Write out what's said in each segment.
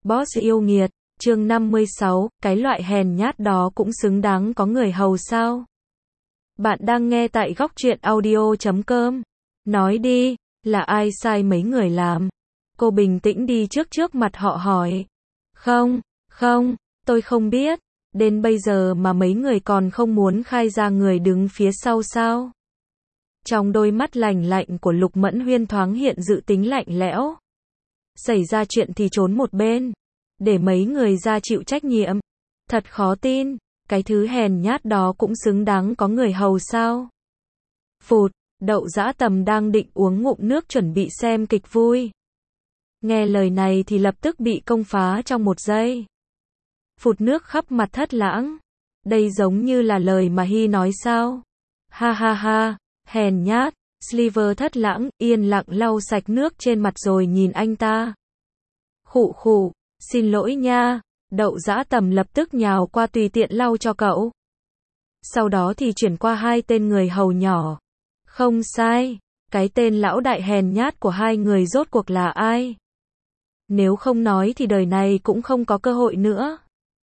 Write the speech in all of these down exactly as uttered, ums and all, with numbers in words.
Boss yêu nghiệt, chương năm mươi sáu, cái loại hèn nhát đó cũng xứng đáng có người hầu sao? Bạn đang nghe tại góc truyện audio chấm com. Nói đi, là ai sai mấy người làm? Cô bình tĩnh đi trước trước mặt họ hỏi. Không, không, tôi không biết. Đến bây giờ mà mấy người còn không muốn khai ra người đứng phía sau sao? Trong đôi mắt lành lạnh của Lục Mẫn Huyên thoáng hiện dự tính lạnh lẽo. Xảy ra chuyện thì trốn một bên, để mấy người ra chịu trách nhiệm. Thật khó tin, cái thứ hèn nhát đó cũng xứng đáng có người hầu sao? Phụt, Đậu Dã Tầm đang định uống ngụm nước chuẩn bị xem kịch vui. Nghe lời này thì lập tức bị công phá trong một giây. Phụt nước khắp mặt Thất Lãng. Đây giống như là lời mà Hy nói sao? Ha ha ha, hèn nhát. Sliver Thất Lãng yên lặng lau sạch nước trên mặt rồi nhìn anh ta. Khụ khụ, xin lỗi nha. Đậu Dã Tầm lập tức nhào qua tùy tiện lau cho cậu. Sau đó thì chuyển qua hai tên người hầu nhỏ. Không sai, cái tên lão đại hèn nhát của hai người rốt cuộc là ai? Nếu không nói thì đời này cũng không có cơ hội nữa.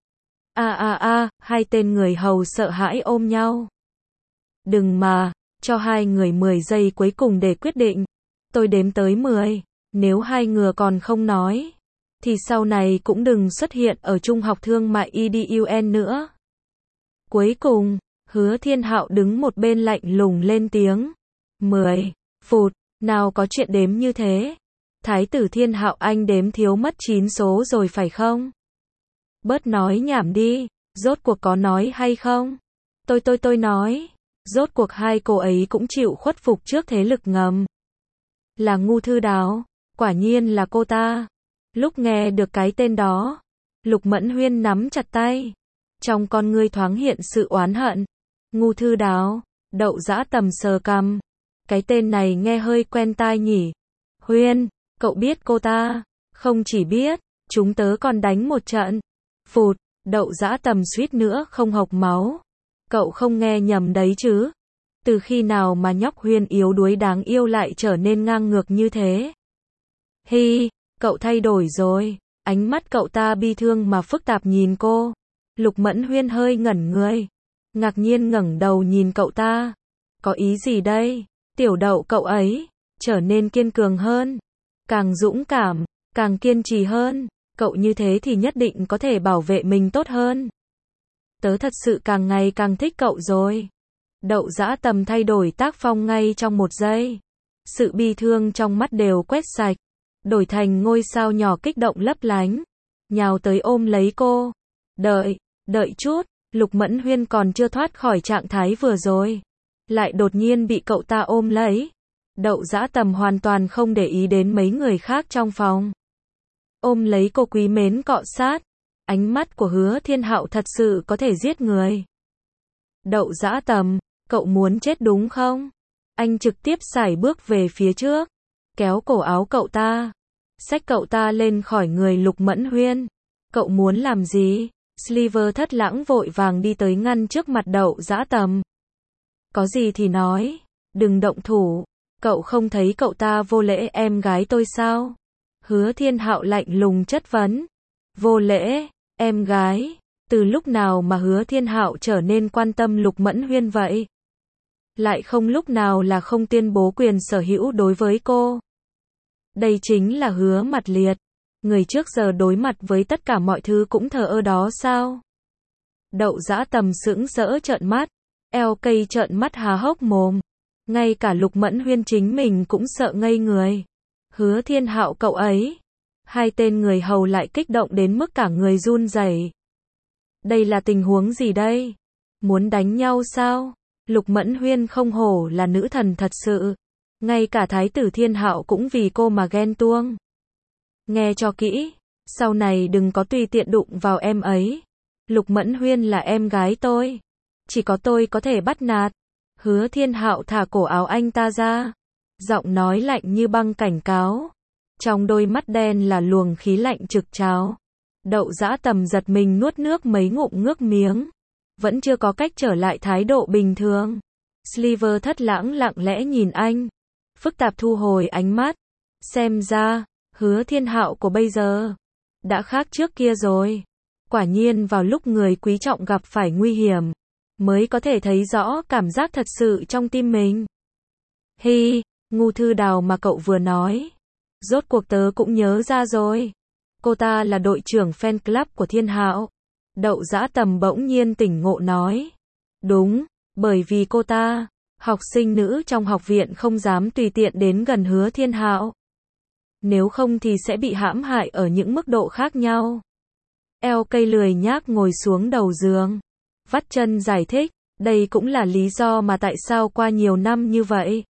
A a a, hai tên người hầu sợ hãi ôm nhau. Đừng mà, cho hai người mười giây cuối cùng để quyết định. Tôi đếm tới mười, nếu hai người còn không nói, thì sau này cũng đừng xuất hiện ở Trung học Thương mại e đê u en nữa. Cuối cùng, Hứa Thiên Hạo đứng một bên lạnh lùng lên tiếng. mười, phụt, nào có chuyện đếm như thế. Thái tử Thiên Hạo anh đếm thiếu mất chín số rồi phải không? Bớt nói nhảm đi, rốt cuộc có nói hay không? Tôi tôi tôi nói, rốt cuộc hai cô ấy cũng chịu khuất phục trước thế lực ngầm. Là Ngu Thư Đào, quả nhiên là cô ta. Lúc nghe được cái tên đó, Lục Mẫn Huyên nắm chặt tay. Trong con ngươi thoáng hiện sự oán hận. Ngu Thư Đào, Đậu Dã Tầm sờ cằm. Cái tên này nghe hơi quen tai nhỉ. Huyên, cậu biết cô ta? Không chỉ biết, chúng tớ còn đánh một trận. Phụt, Đậu Dã Tầm suýt nữa không hộc máu. Cậu không nghe nhầm đấy chứ? Từ khi nào mà nhóc Huyên yếu đuối đáng yêu lại trở nên ngang ngược như thế? Hi, cậu thay đổi rồi. Ánh mắt cậu ta bi thương mà phức tạp nhìn cô. Lục Mẫn Huyên hơi ngẩn người. Ngạc nhiên ngẩng đầu nhìn cậu ta. Có ý gì đây? Tiểu Đậu cậu ấy trở nên kiên cường hơn, càng dũng cảm, càng kiên trì hơn. Cậu như thế thì nhất định có thể bảo vệ mình tốt hơn. Tớ thật sự càng ngày càng thích cậu rồi. Đậu Dã Tầm thay đổi tác phong ngay trong một giây. Sự bi thương trong mắt đều quét sạch, đổi thành ngôi sao nhỏ kích động lấp lánh, nhào tới ôm lấy cô. Đợi, đợi chút, Lục Mẫn Huyên còn chưa thoát khỏi trạng thái vừa rồi, lại đột nhiên bị cậu ta ôm lấy. Đậu Dã Tầm hoàn toàn không để ý đến mấy người khác trong phòng. Ôm lấy cô quý mến cọ sát. Ánh mắt của Hứa Thiên Hạo thật sự có thể giết người. Đậu Dã Tầm, cậu muốn chết đúng không? Anh trực tiếp sải bước về phía trước, kéo cổ áo cậu ta, xách cậu ta lên khỏi người Lục Mẫn Huyên. Cậu muốn làm gì? Sliver Thất Lãng vội vàng đi tới ngăn trước mặt Đậu Dã Tầm. Có gì thì nói, đừng động thủ. Cậu không thấy cậu ta vô lễ em gái tôi sao? Hứa Thiên Hạo lạnh lùng chất vấn. Vô lễ, em gái? Từ lúc nào mà Hứa Thiên Hạo trở nên quan tâm Lục Mẫn Huyên vậy? Lại không lúc nào là không tuyên bố quyền sở hữu đối với cô. Đây chính là Hứa Mặt Liệt. Người trước giờ đối mặt với tất cả mọi thứ cũng thờ ơ đó sao? Đậu Dã Tầm sững sỡ trợn mắt. eo cây trợn mắt há hốc mồm. Ngay cả Lục Mẫn Huyên chính mình cũng sợ ngây người. Hứa Thiên Hạo cậu ấy. Hai tên người hầu lại kích động đến mức cả người run rẩy. Đây là tình huống gì đây? Muốn đánh nhau sao? Lục Mẫn Huyên không hổ là nữ thần thật sự. Ngay cả Thái tử Thiên Hạo cũng vì cô mà ghen tuông. Nghe cho kỹ, sau này đừng có tùy tiện đụng vào em ấy. Lục Mẫn Huyên là em gái tôi. Chỉ có tôi có thể bắt nạt. Hứa Thiên Hạo thả cổ áo anh ta ra. Giọng nói lạnh như băng cảnh cáo. Trong đôi mắt đen là luồng khí lạnh trực trào. Đậu Dã Tầm giật mình nuốt nước mấy ngụm ngước miếng. Vẫn chưa có cách trở lại thái độ bình thường. Sliver Thất Lãng lặng lẽ nhìn anh. Phức tạp thu hồi ánh mắt. Xem ra, Hứa Thiên Hạo của bây giờ đã khác trước kia rồi. Quả nhiên vào lúc người quý trọng gặp phải nguy hiểm, mới có thể thấy rõ cảm giác thật sự trong tim mình. Hi, Ngưu Thư Đào mà cậu vừa nói. Rốt cuộc tớ cũng nhớ ra rồi. Cô ta là đội trưởng fan club của Thiên Hạo. Đậu Dã Tầm bỗng nhiên tỉnh ngộ nói. Đúng, bởi vì cô ta, học sinh nữ trong học viện không dám tùy tiện đến gần Hứa Thiên Hạo. Nếu không thì sẽ bị hãm hại ở những mức độ khác nhau. Eo cây lười nhác ngồi xuống đầu giường. Vắt chân giải thích, đây cũng là lý do mà tại sao qua nhiều năm như vậy.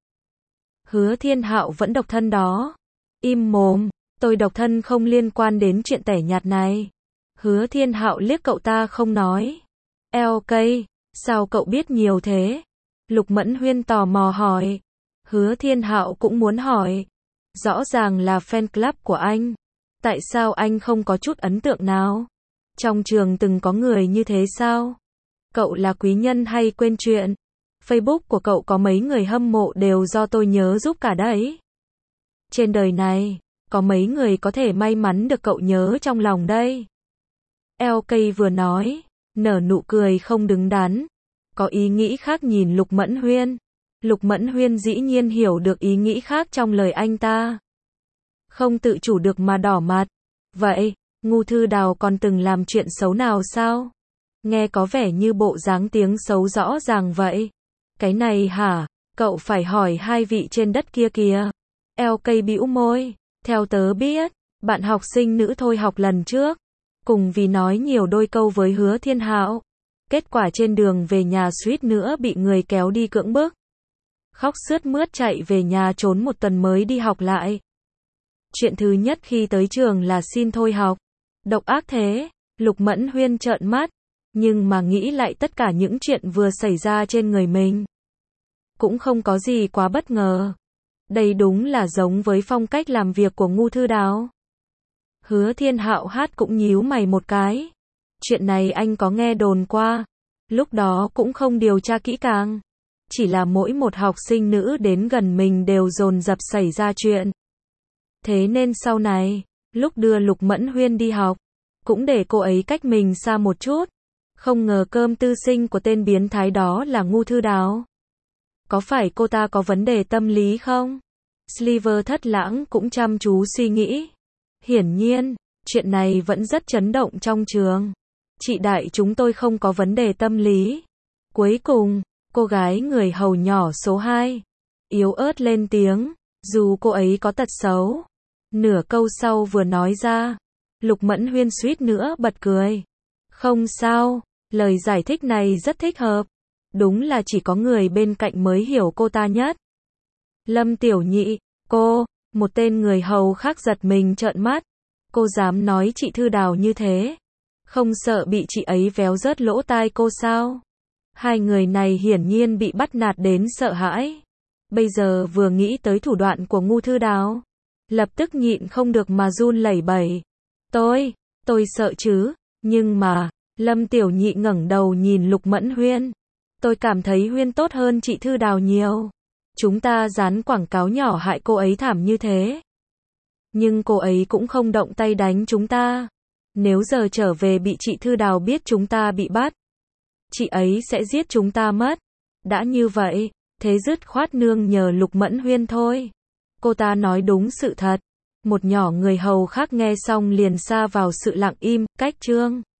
Hứa Thiên Hạo vẫn độc thân đó. Im mồm, tôi độc thân không liên quan đến chuyện tẻ nhạt này. Hứa Thiên Hạo liếc cậu ta không nói. Eo cây, sao cậu biết nhiều thế? Lục Mẫn Huyên tò mò hỏi. Hứa Thiên Hạo cũng muốn hỏi. Rõ ràng là fan club của anh. Tại sao anh không có chút ấn tượng nào? Trong trường từng có người như thế sao? Cậu là quý nhân hay quên chuyện? Facebook của cậu có mấy người hâm mộ đều do tôi nhớ giúp cả đấy. Trên đời này, có mấy người có thể may mắn được cậu nhớ trong lòng đây. Eo cây vừa nói, nở nụ cười không đứng đắn. Có ý nghĩ khác nhìn Lục Mẫn Huyên. Lục Mẫn Huyên dĩ nhiên hiểu được ý nghĩ khác trong lời anh ta. Không tự chủ được mà đỏ mặt. Vậy, Ngưu Thư Đào còn từng làm chuyện xấu nào sao? Nghe có vẻ như bộ dáng tiếng xấu rõ ràng vậy. Cái này hả? Cậu phải hỏi hai vị trên đất kia kìa. Eo cây bĩu môi. Theo tớ biết, bạn học sinh nữ thôi học lần trước. Cùng vì nói nhiều đôi câu với Hứa Thiên Hạo. Kết quả trên đường về nhà suýt nữa bị người kéo đi cưỡng bức. Khóc sướt mướt chạy về nhà trốn một tuần mới đi học lại. Chuyện thứ nhất khi tới trường là xin thôi học. Độc ác thế. Lục Mẫn Huyên trợn mắt. Nhưng mà nghĩ lại tất cả những chuyện vừa xảy ra trên người mình. Cũng không có gì quá bất ngờ. Đây đúng là giống với phong cách làm việc của Ngưu Thư Đào. Hứa Thiên Hạo hát cũng nhíu mày một cái. Chuyện này anh có nghe đồn qua. Lúc đó cũng không điều tra kỹ càng. Chỉ là mỗi một học sinh nữ đến gần mình đều dồn dập xảy ra chuyện. Thế nên sau này, lúc đưa Lục Mẫn Huyên đi học, cũng để cô ấy cách mình xa một chút. Không ngờ cơm tư sinh của tên biến thái đó là Ngưu Thư Đào. Có phải cô ta có vấn đề tâm lý không? Sliver Thất Lãng cũng chăm chú suy nghĩ. Hiển nhiên, chuyện này vẫn rất chấn động trong trường. Chị đại chúng tôi không có vấn đề tâm lý. Cuối cùng, cô gái người hầu nhỏ số hai, yếu ớt lên tiếng, dù cô ấy có tật xấu. Nửa câu sau vừa nói ra, Lục Mẫn Huyên suýt nữa bật cười. Không sao, lời giải thích này rất thích hợp. Đúng là chỉ có người bên cạnh mới hiểu cô ta nhất. Lâm Tiểu Nhị, cô, một tên người hầu khác giật mình trợn mắt. Cô dám nói chị Thư Đào như thế? Không sợ bị chị ấy véo rớt lỗ tai cô sao? Hai người này hiển nhiên bị bắt nạt đến sợ hãi. Bây giờ vừa nghĩ tới thủ đoạn của Ngưu Thư Đào, lập tức nhịn không được mà run lẩy bẩy. Tôi, tôi sợ chứ, nhưng mà, Lâm Tiểu Nhị ngẩng đầu nhìn Lục Mẫn Huyên. Tôi cảm thấy Huyên tốt hơn chị Thư Đào nhiều. Chúng ta dán quảng cáo nhỏ hại cô ấy thảm như thế. Nhưng cô ấy cũng không động tay đánh chúng ta. Nếu giờ trở về bị chị Thư Đào biết chúng ta bị bắt, chị ấy sẽ giết chúng ta mất. Đã như vậy, thế dứt khoát nương nhờ Lục Mẫn Huyên thôi. Cô ta nói đúng sự thật. Một nhỏ người hầu khác nghe xong liền sa vào sự lặng im, cách chương.